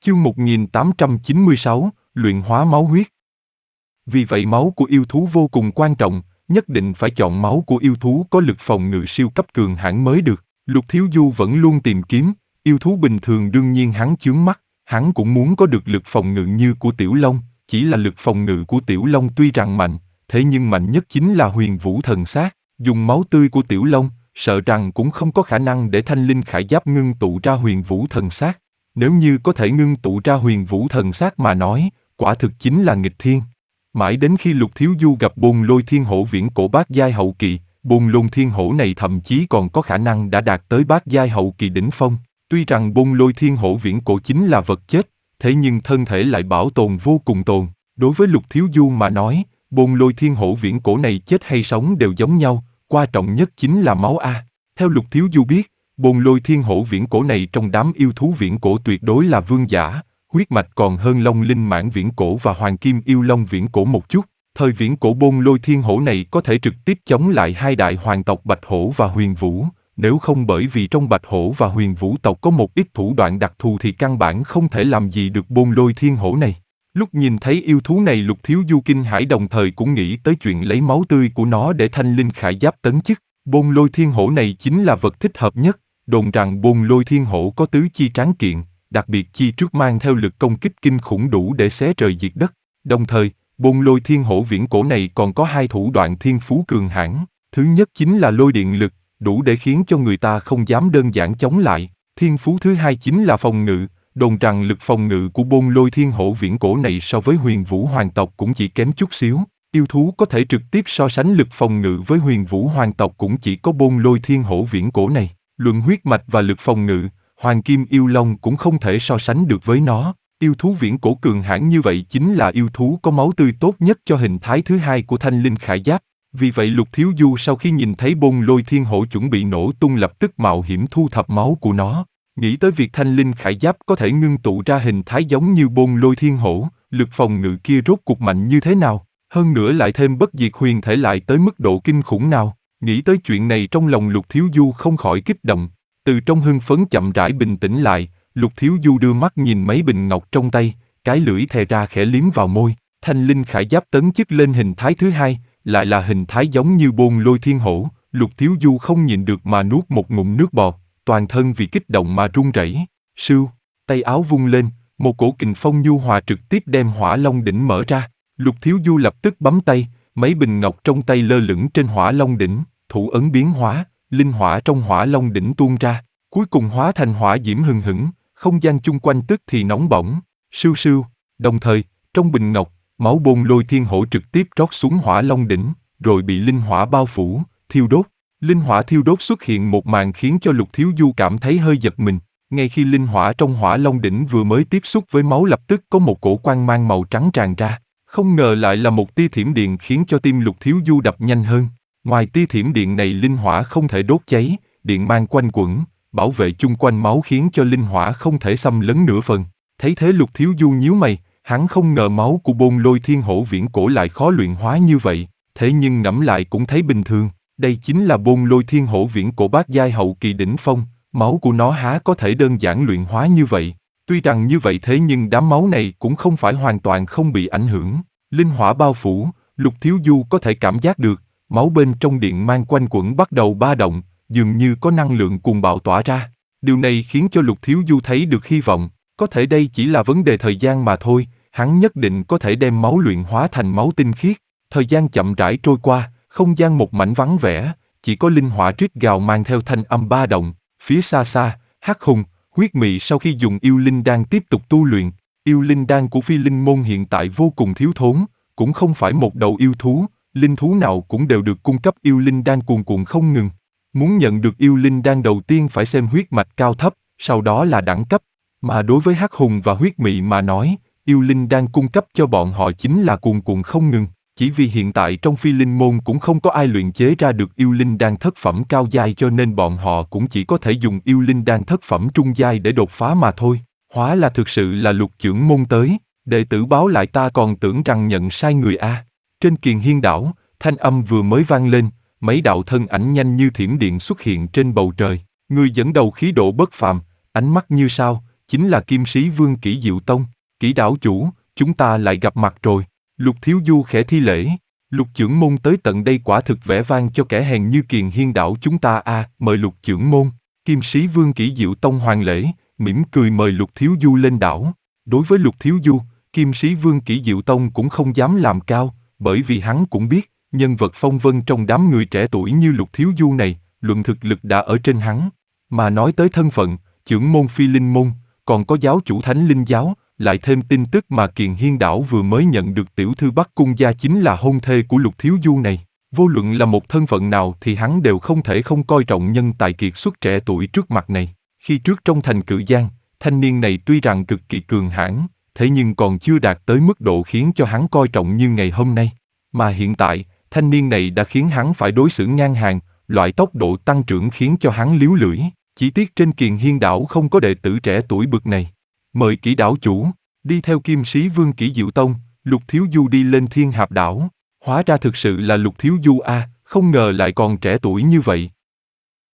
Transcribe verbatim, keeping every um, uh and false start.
Chương một nghìn tám trăm chín mươi sáu, luyện hóa máu huyết. Vì vậy máu của yêu thú vô cùng quan trọng, nhất định phải chọn máu của yêu thú có lực phòng ngự siêu cấp cường hãn mới được. Lục Thiếu Du vẫn luôn tìm kiếm, yêu thú bình thường đương nhiên hắn chướng mắt, hắn cũng muốn có được lực phòng ngự như của Tiểu Long, chỉ là lực phòng ngự của Tiểu Long tuy rằng mạnh, thế nhưng mạnh nhất chính là Huyền Vũ Thần Sát, dùng máu tươi của Tiểu Long, sợ rằng cũng không có khả năng để Thanh Linh Khải Giáp ngưng tụ ra Huyền Vũ Thần Sát. Nếu như có thể ngưng tụ ra Huyền Vũ Thần Sát mà nói, quả thực chính là nghịch thiên. Mãi đến khi Lục Thiếu Du gặp Bôn Lôi Thiên Hổ viễn cổ bát giai hậu kỳ, Bôn Lôi Thiên Hổ này thậm chí còn có khả năng đã đạt tới bát giai hậu kỳ đỉnh phong. Tuy rằng Bôn Lôi Thiên Hổ viễn cổ chính là vật chết, thế nhưng thân thể lại bảo tồn vô cùng tồn. Đối với Lục Thiếu Du mà nói, Bôn Lôi Thiên Hổ viễn cổ này chết hay sống đều giống nhau, quan trọng nhất chính là máu A. Theo Lục Thiếu Du biết, Bôn Lôi Thiên Hổ viễn cổ này trong đám yêu thú viễn cổ tuyệt đối là vương giả, huyết mạch còn hơn Long Linh Mãn viễn cổ và Hoàng Kim Yêu Long viễn cổ một chút. Thời viễn cổ Bôn Lôi Thiên Hổ này có thể trực tiếp chống lại hai đại hoàng tộc Bạch Hổ và Huyền Vũ, nếu không bởi vì trong Bạch Hổ và Huyền Vũ tộc có một ít thủ đoạn đặc thù thì căn bản không thể làm gì được Bôn Lôi Thiên Hổ này. Lúc nhìn thấy yêu thú này, Lục Thiếu Du kinh hãi, đồng thời cũng nghĩ tới chuyện lấy máu tươi của nó để Thanh Linh Khải Giáp tấn chức. Bôn Lôi Thiên Hổ này chính là vật thích hợp nhất, đồn rằng Bôn Lôi Thiên Hổ có tứ chi tráng kiện, đặc biệt chi trước mang theo lực công kích kinh khủng đủ để xé trời diệt đất. Đồng thời, Bôn Lôi Thiên Hổ viễn cổ này còn có hai thủ đoạn thiên phú cường hãn. Thứ nhất chính là lôi điện lực, đủ để khiến cho người ta không dám đơn giản chống lại. Thiên phú thứ hai chính là phòng ngự, đồn rằng lực phòng ngự của Bôn Lôi Thiên Hổ viễn cổ này so với Huyền Vũ Hoàng tộc cũng chỉ kém chút xíu. Yêu thú có thể trực tiếp so sánh lực phòng ngự với Huyền Vũ Hoàng tộc cũng chỉ có Bôn Lôi Thiên Hổ viễn cổ này. Luận huyết mạch và lực phòng ngự, Hoàng Kim Yêu Long cũng không thể so sánh được với nó. Yêu thú viễn cổ cường hãn như vậy chính là yêu thú có máu tươi tốt nhất cho hình thái thứ hai của Thanh Linh Khải Giáp. Vì vậy Lục Thiếu Du sau khi nhìn thấy Bôn Lôi Thiên Hổ chuẩn bị nổ tung lập tức mạo hiểm thu thập máu của nó. Nghĩ tới việc Thanh Linh Khải Giáp có thể ngưng tụ ra hình thái giống như Bôn Lôi Thiên Hổ, lực phòng ngự kia rốt cuộc mạnh như thế nào, hơn nữa lại thêm bất diệt huyền thể lại tới mức độ kinh khủng nào. Nghĩ tới chuyện này trong lòng Lục Thiếu Du không khỏi kích động. Từ trong hưng phấn chậm rãi bình tĩnh lại, Lục Thiếu Du đưa mắt nhìn mấy bình ngọc trong tay, cái lưỡi thè ra khẽ liếm vào môi. Thanh Linh Khải Giáp tấn chức lên hình thái thứ hai, lại là hình thái giống như Bôn Lôi Thiên Hổ. Lục Thiếu Du không nhịn được mà nuốt một ngụm nước bọt, toàn thân vì kích động mà run rẩy. Sưu, tay áo vung lên, một cổ kình phong nhu hòa trực tiếp đem Hỏa Long đỉnh mở ra. Lục Thiếu Du lập tức bấm tay, mấy bình ngọc trong tay lơ lửng trên Hỏa Long đỉnh, thủ ấn biến hóa, linh hỏa trong Hỏa Long đỉnh tuôn ra, cuối cùng hóa thành hỏa diễm hừng hững, không gian chung quanh tức thì nóng bỏng. Sưu sưu, đồng thời, trong bình ngọc, máu Bôn Lôi Thiên Hổ trực tiếp rót xuống Hỏa Long đỉnh, rồi bị linh hỏa bao phủ, thiêu đốt. Linh hỏa thiêu đốt xuất hiện một màn khiến cho Lục Thiếu Du cảm thấy hơi giật mình. Ngay khi linh hỏa trong Hỏa Long đỉnh vừa mới tiếp xúc với máu lập tức có một cổ quang mang màu trắng tràn ra. Không ngờ lại là một tia thiểm điện khiến cho tim Lục Thiếu Du đập nhanh hơn. Ngoài tia thiểm điện này, linh hỏa không thể đốt cháy, điện mang quanh quẩn, bảo vệ chung quanh máu khiến cho linh hỏa không thể xâm lấn nửa phần. Thấy thế Lục Thiếu Du nhíu mày, hắn không ngờ máu của Bôn Lôi Thiên Hổ viễn cổ lại khó luyện hóa như vậy, thế nhưng ngẫm lại cũng thấy bình thường. Đây chính là Bôn Lôi Thiên Hổ viễn cổ bát giai hậu kỳ đỉnh phong, máu của nó há có thể đơn giản luyện hóa như vậy. Tuy rằng như vậy thế nhưng đám máu này cũng không phải hoàn toàn không bị ảnh hưởng. Linh hỏa bao phủ, Lục Thiếu Du có thể cảm giác được, máu bên trong điện mang quanh quẩn bắt đầu ba động, dường như có năng lượng cuồng bạo tỏa ra. Điều này khiến cho Lục Thiếu Du thấy được hy vọng, có thể đây chỉ là vấn đề thời gian mà thôi, hắn nhất định có thể đem máu luyện hóa thành máu tinh khiết. Thời gian chậm rãi trôi qua, không gian một mảnh vắng vẻ, chỉ có linh hỏa rít gào mang theo thanh âm ba động. Phía xa xa, Hắc Hùng, Huyết Mị sau khi dùng yêu linh đan tiếp tục tu luyện. Yêu linh đan của Phi Linh môn hiện tại vô cùng thiếu thốn, cũng không phải một đầu yêu thú, linh thú nào cũng đều được cung cấp yêu linh đan cuồn cuộn không ngừng. Muốn nhận được yêu linh đan đầu tiên phải xem huyết mạch cao thấp, sau đó là đẳng cấp. Mà đối với Hắc Hùng và Huyết Mị mà nói, yêu linh đan cung cấp cho bọn họ chính là cuồn cuộn không ngừng. Chỉ vì hiện tại trong Phi Linh môn cũng không có ai luyện chế ra được yêu linh đan thất phẩm cao giai, cho nên bọn họ cũng chỉ có thể dùng yêu linh đan thất phẩm trung giai để đột phá mà thôi. Hóa là thực sự là Lục trưởng môn tới, đệ tử báo lại, ta còn tưởng rằng nhận sai người a. Trên Kiền Hiên đảo, thanh âm vừa mới vang lên, mấy đạo thân ảnh nhanh như thiểm điện xuất hiện trên bầu trời. Người dẫn đầu khí độ bất phàm, ánh mắt như sao, chính là Kim Sĩ Vương Kỷ Diệu Tông. Kỷ đảo chủ, chúng ta lại gặp mặt rồi. Lục Thiếu Du khẽ thi lễ. Lục trưởng môn tới tận đây quả thực vẻ vang cho kẻ hèn như Kiền Hiên đảo chúng ta a, à, mời Lục trưởng môn. Kim Sĩ Vương Kỷ Diệu Tông hoàn lễ, mỉm cười mời Lục Thiếu Du lên đảo. Đối với Lục Thiếu Du, Kim Sĩ Vương Kỷ Diệu Tông cũng không dám làm cao, bởi vì hắn cũng biết, nhân vật phong vân trong đám người trẻ tuổi như Lục Thiếu Du này, luận thực lực đã ở trên hắn. Mà nói tới thân phận, trưởng môn Phi Linh Môn, còn có giáo chủ Thánh Linh Giáo, lại thêm tin tức mà Kiền Hiên đảo vừa mới nhận được tiểu thư Bắc Cung gia chính là hôn thê của Lục Thiếu Du này. Vô luận là một thân phận nào thì hắn đều không thể không coi trọng nhân tài kiệt xuất trẻ tuổi trước mặt này. Khi trước trong thành Cự Giang, thanh niên này tuy rằng cực kỳ cường hãn, thế nhưng còn chưa đạt tới mức độ khiến cho hắn coi trọng như ngày hôm nay. Mà hiện tại, thanh niên này đã khiến hắn phải đối xử ngang hàng, loại tốc độ tăng trưởng khiến cho hắn líu lưỡi. Chỉ tiếc trên Kiền Hiên đảo không có đệ tử trẻ tuổi bực này. Mời Kỷ đảo chủ, đi theo Kim Sĩ Vương Kỷ Diệu Tông, Lục Thiếu Du đi lên Thiên Hạp đảo. Hóa ra thực sự là Lục Thiếu Du a, à, không ngờ lại còn trẻ tuổi như vậy.